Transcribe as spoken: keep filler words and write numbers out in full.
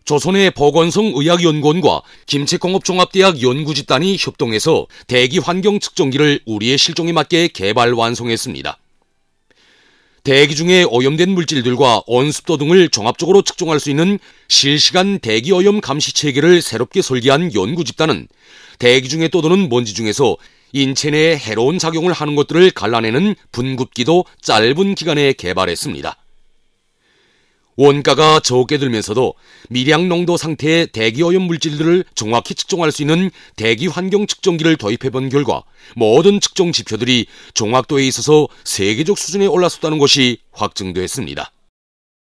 조선의 보건성의학연구원과 김책공업종합대학 연구집단이 협동해서 대기환경 측정기를 우리의 실종에 맞게 개발 완성했습니다. 대기 중에 오염된 물질들과 온습도 등을 종합적으로 측정할 수 있는 실시간 대기오염 감시 체계를 새롭게 설계한 연구집단은 대기 중에 떠도는 먼지 중에서 인체 내에 해로운 작용을 하는 것들을 갈라내는 분급기도 짧은 기간에 개발했습니다. 원가가 적게 들면서도 미량 농도 상태의 대기오염 물질들을 정확히 측정할 수 있는 대기환경 측정기를 도입해본 결과 모든 측정 지표들이 정확도에 있어서 세계적 수준에 올랐었다는 것이 확증됐습니다.